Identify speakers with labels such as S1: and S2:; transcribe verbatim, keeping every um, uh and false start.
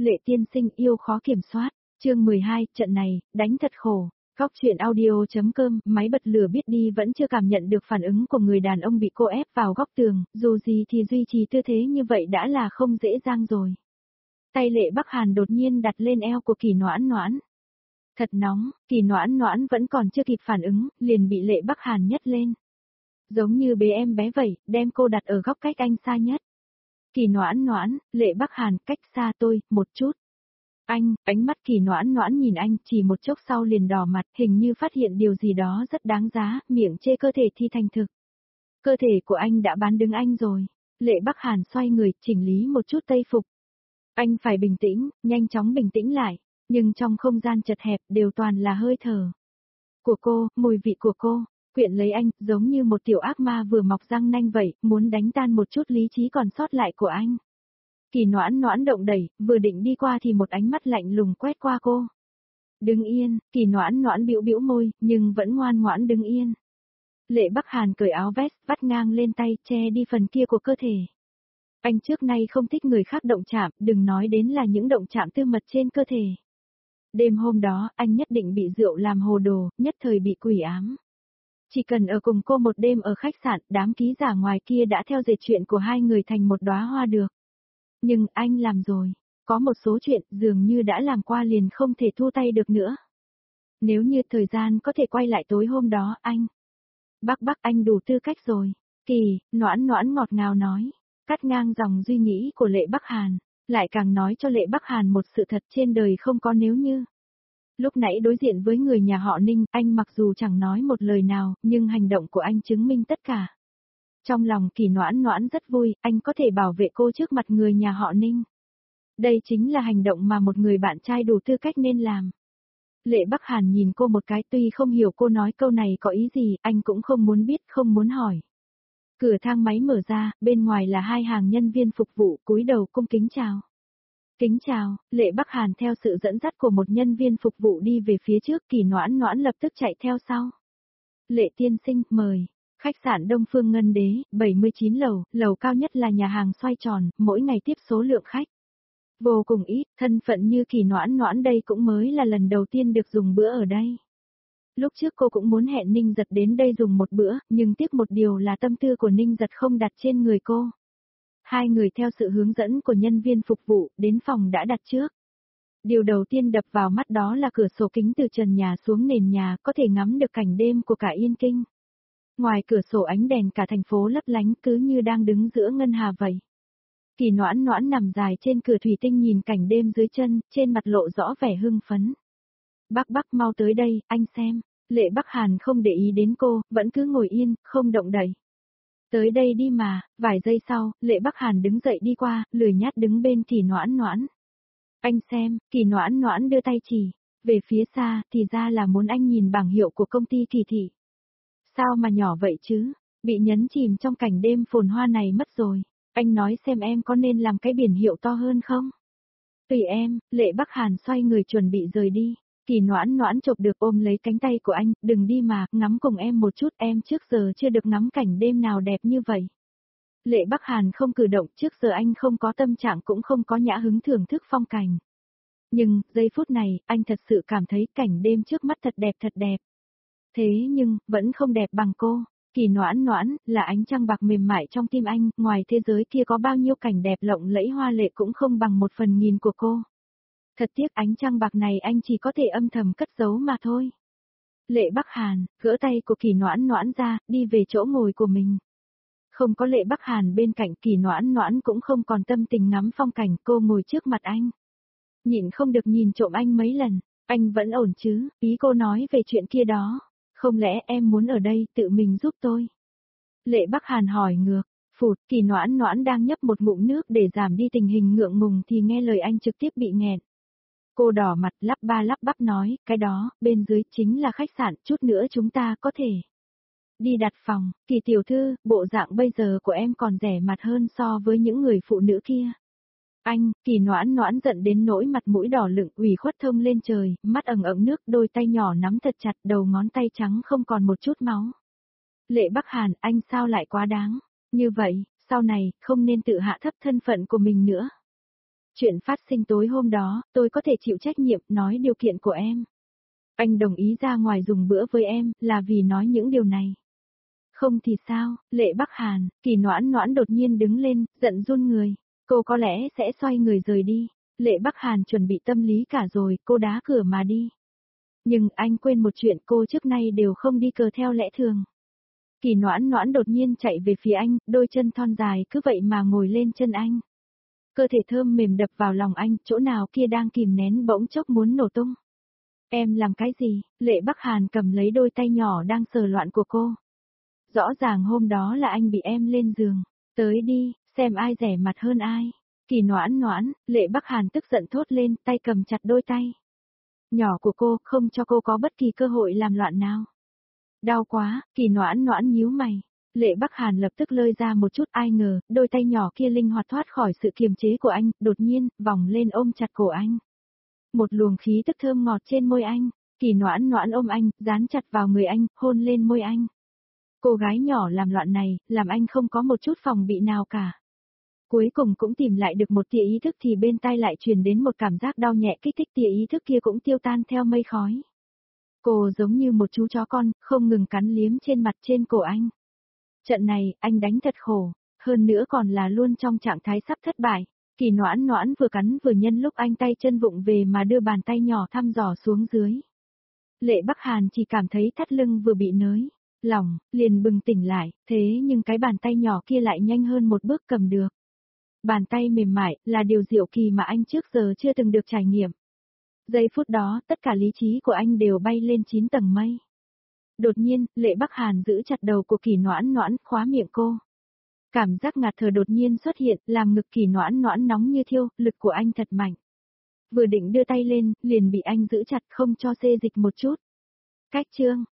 S1: Lệ tiên sinh yêu khó kiểm soát. Chương mười hai, trận này, đánh thật khổ. Góc chuyện audio.com, máy bật lửa biết đi vẫn chưa cảm nhận được phản ứng của người đàn ông bị cô ép vào góc tường, dù gì thì duy trì tư thế như vậy đã là không dễ dàng rồi. Tay Lệ Bắc Hàn đột nhiên đặt lên eo của Kỳ Noãn Noãn. Thật nóng, Kỳ Noãn Noãn vẫn còn chưa kịp phản ứng, liền bị Lệ Bắc Hàn nhấc lên. Giống như bế em bé vậy, đem cô đặt ở góc cách anh xa nhất. Kỳ Noãn Noãn, Lệ Bắc Hàn cách xa tôi, một chút. Anh, ánh mắt Kỳ Noãn Noãn nhìn anh, chỉ một chốc sau liền đỏ mặt, hình như phát hiện điều gì đó rất đáng giá, miệng chê cơ thể thi thành thực. Cơ thể của anh đã bán đứng anh rồi. Lệ Bắc Hàn xoay người, chỉnh lý một chút tây phục. Anh phải bình tĩnh, nhanh chóng bình tĩnh lại, nhưng trong không gian chật hẹp đều toàn là hơi thở của cô, mùi vị của cô, quyện lấy anh, giống như một tiểu ác ma vừa mọc răng nanh vậy, muốn đánh tan một chút lý trí còn sót lại của anh. Kỳ Noãn Noãn động đẩy, vừa định đi qua thì một ánh mắt lạnh lùng quét qua cô. Đứng yên, Kỳ Noãn Noãn bĩu bĩu môi, nhưng vẫn ngoan ngoãn đứng yên. Lệ Bắc Hàn cởi áo vest, vắt ngang lên tay, che đi phần kia của cơ thể. Anh trước nay không thích người khác động chạm, đừng nói đến là những động chạm tư mật trên cơ thể. Đêm hôm đó, anh nhất định bị rượu làm hồ đồ, nhất thời bị quỷ ám. Chỉ cần ở cùng cô một đêm ở khách sạn, đám ký giả ngoài kia đã theo dệt chuyện của hai người thành một đóa hoa được. Nhưng anh làm rồi, có một số chuyện dường như đã làm qua liền không thể thu tay được nữa. Nếu như thời gian có thể quay lại tối hôm đó anh. Bác bác anh đủ tư cách rồi. Kỳ, Noãn Noãn ngọt ngào nói, cắt ngang dòng suy nghĩ của Lệ Bắc Hàn, lại càng nói cho Lệ Bắc Hàn một sự thật trên đời không có nếu như. Lúc nãy đối diện với người nhà họ Ninh, anh mặc dù chẳng nói một lời nào, nhưng hành động của anh chứng minh tất cả. Trong lòng Kỳ Noãn Noãn rất vui, anh có thể bảo vệ cô trước mặt người nhà họ Ninh. Đây chính là hành động mà một người bạn trai đủ tư cách nên làm. Lệ Bắc Hàn nhìn cô một cái, tuy không hiểu cô nói câu này có ý gì, anh cũng không muốn biết, không muốn hỏi. Cửa thang máy mở ra, bên ngoài là hai hàng nhân viên phục vụ, cúi đầu cung kính chào. Kính chào, Lệ Bắc Hàn theo sự dẫn dắt của một nhân viên phục vụ đi về phía trước, Kỳ Noãn Noãn lập tức chạy theo sau. Lệ tiên sinh, mời. Khách sạn Đông Phương Ngân Đế, bảy mươi chín lầu, lầu cao nhất là nhà hàng xoay tròn, mỗi ngày tiếp số lượng khách vô cùng ít, thân phận như Kỳ Noãn Noãn đây cũng mới là lần đầu tiên được dùng bữa ở đây. Lúc trước cô cũng muốn hẹn Ninh Giật đến đây dùng một bữa, nhưng tiếc một điều là tâm tư của Ninh Giật không đặt trên người cô. Hai người theo sự hướng dẫn của nhân viên phục vụ, đến phòng đã đặt trước. Điều đầu tiên đập vào mắt đó là cửa sổ kính từ trần nhà xuống nền nhà, có thể ngắm được cảnh đêm của cả Yên Kinh. Ngoài cửa sổ ánh đèn cả thành phố lấp lánh cứ như đang đứng giữa ngân hà vậy. Kỳ Noãn Noãn nằm dài trên cửa thủy tinh nhìn cảnh đêm dưới chân, trên mặt lộ rõ vẻ hưng phấn. Bác bác mau tới đây, anh xem. Lệ Bắc Hàn không để ý đến cô, vẫn cứ ngồi yên, không động đậy. Tới đây đi mà, vài giây sau, Lệ Bắc Hàn đứng dậy đi qua, lười nhát đứng bên Kỳ Noãn Noãn. Anh xem, Kỳ Noãn Noãn đưa tay chỉ, về phía xa, thì ra là muốn anh nhìn bảng hiệu của công ty Kỳ Thị. Sao mà nhỏ vậy chứ, bị nhấn chìm trong cảnh đêm phồn hoa này mất rồi, anh nói xem em có nên làm cái biển hiệu to hơn không? Tùy em, Lệ Bắc Hàn xoay người chuẩn bị rời đi. Kỳ Noãn Noãn chộp được ôm lấy cánh tay của anh, đừng đi mà, ngắm cùng em một chút, em trước giờ chưa được ngắm cảnh đêm nào đẹp như vậy. Lệ Bắc Hàn không cử động, trước giờ anh không có tâm trạng cũng không có nhã hứng thưởng thức phong cảnh. Nhưng, giây phút này, anh thật sự cảm thấy cảnh đêm trước mắt thật đẹp thật đẹp. Thế nhưng, vẫn không đẹp bằng cô. Kỳ Noãn Noãn, là ánh trăng bạc mềm mại trong tim anh, ngoài thế giới kia có bao nhiêu cảnh đẹp lộng lẫy hoa lệ cũng không bằng một phần nghìn của cô. Thật tiếc ánh trăng bạc này anh chỉ có thể âm thầm cất giấu mà thôi. Lệ Bắc Hàn, gỡ tay của Kỳ Noãn Noãn ra, đi về chỗ ngồi của mình. Không có Lệ Bắc Hàn bên cạnh, Kỳ Noãn Noãn cũng không còn tâm tình ngắm phong cảnh, cô ngồi trước mặt anh. Nhịn không được nhìn trộm anh mấy lần, anh vẫn ổn chứ, ý cô nói về chuyện kia đó. Không lẽ em muốn ở đây tự mình giúp tôi? Lệ Bắc Hàn hỏi ngược, phụt, Kỳ Noãn Noãn đang nhấp một ngụm nước để giảm đi tình hình ngượng ngùng thì nghe lời anh trực tiếp bị nghẹn. Cô đỏ mặt lắp ba lắp bắp nói, cái đó, bên dưới chính là khách sạn, chút nữa chúng ta có thể đi đặt phòng. Kỳ tiểu thư, bộ dạng bây giờ của em còn rẻ mặt hơn so với những người phụ nữ kia. Anh, Kỳ Noãn Noãn giận đến nỗi mặt mũi đỏ lựng, ủy khuất thông lên trời, mắt ẩn ẩn nước, đôi tay nhỏ nắm thật chặt, đầu ngón tay trắng không còn một chút máu. Lệ Bắc Hàn, anh sao lại quá đáng như vậy, sau này, không nên tự hạ thấp thân phận của mình nữa. Chuyện phát sinh tối hôm đó, tôi có thể chịu trách nhiệm nói điều kiện của em. Anh đồng ý ra ngoài dùng bữa với em, là vì nói những điều này. Không thì sao, Lệ Bắc Hàn, Kỳ Noãn Noãn đột nhiên đứng lên, giận run người. Cô có lẽ sẽ xoay người rời đi. Lệ Bắc Hàn chuẩn bị tâm lý cả rồi, cô đá cửa mà đi. Nhưng anh quên một chuyện, cô trước nay đều không đi cờ theo lẽ thường. Kỳ Noãn Noãn đột nhiên chạy về phía anh, đôi chân thon dài cứ vậy mà ngồi lên chân anh. Cơ thể thơm mềm đập vào lòng anh, chỗ nào kia đang kìm nén bỗng chốc muốn nổ tung. Em làm cái gì? Lệ Bắc Hàn cầm lấy đôi tay nhỏ đang sờ loạn của cô. Rõ ràng hôm đó là anh bị em lên giường. Tới đi, xem ai rẻ mặt hơn ai. Kỳ Noãn Noãn, Lệ Bắc Hàn tức giận thốt lên, tay cầm chặt đôi tay nhỏ của cô, không cho cô có bất kỳ cơ hội làm loạn nào. Đau quá, Kỳ Noãn Noãn nhíu mày. Lệ Bắc Hàn lập tức lơi ra một chút, ai ngờ, đôi tay nhỏ kia linh hoạt thoát khỏi sự kiềm chế của anh, đột nhiên, vòng lên ôm chặt cổ anh. Một luồng khí tức thơm ngọt trên môi anh, Kỳ Noãn Noãn ôm anh, dán chặt vào người anh, hôn lên môi anh. Cô gái nhỏ làm loạn này, làm anh không có một chút phòng bị nào cả. Cuối cùng cũng tìm lại được một tia ý thức thì bên tai lại truyền đến một cảm giác đau nhẹ kích thích, tia ý thức kia cũng tiêu tan theo mây khói. Cô giống như một chú chó con, không ngừng cắn liếm trên mặt trên cổ anh. Trận này, anh đánh thật khổ, hơn nữa còn là luôn trong trạng thái sắp thất bại. Kỳ Noãn Noãn vừa cắn vừa nhân lúc anh tay chân vụng về mà đưa bàn tay nhỏ thăm dò xuống dưới. Lệ Bắc Hàn chỉ cảm thấy thắt lưng vừa bị nới lỏng, liền bừng tỉnh lại, thế nhưng cái bàn tay nhỏ kia lại nhanh hơn một bước cầm được. Bàn tay mềm mại là điều diệu kỳ mà anh trước giờ chưa từng được trải nghiệm. Giây phút đó, tất cả lý trí của anh đều bay lên chín tầng mây. Đột nhiên, Lệ Bắc Hàn giữ chặt đầu của Kỳ Noãn Noãn, khóa miệng cô. Cảm giác ngạt thở đột nhiên xuất hiện, làm ngực Kỳ Noãn Noãn nóng như thiêu, lực của anh thật mạnh. Vừa định đưa tay lên, liền bị anh giữ chặt không cho xê dịch một chút. Cách chương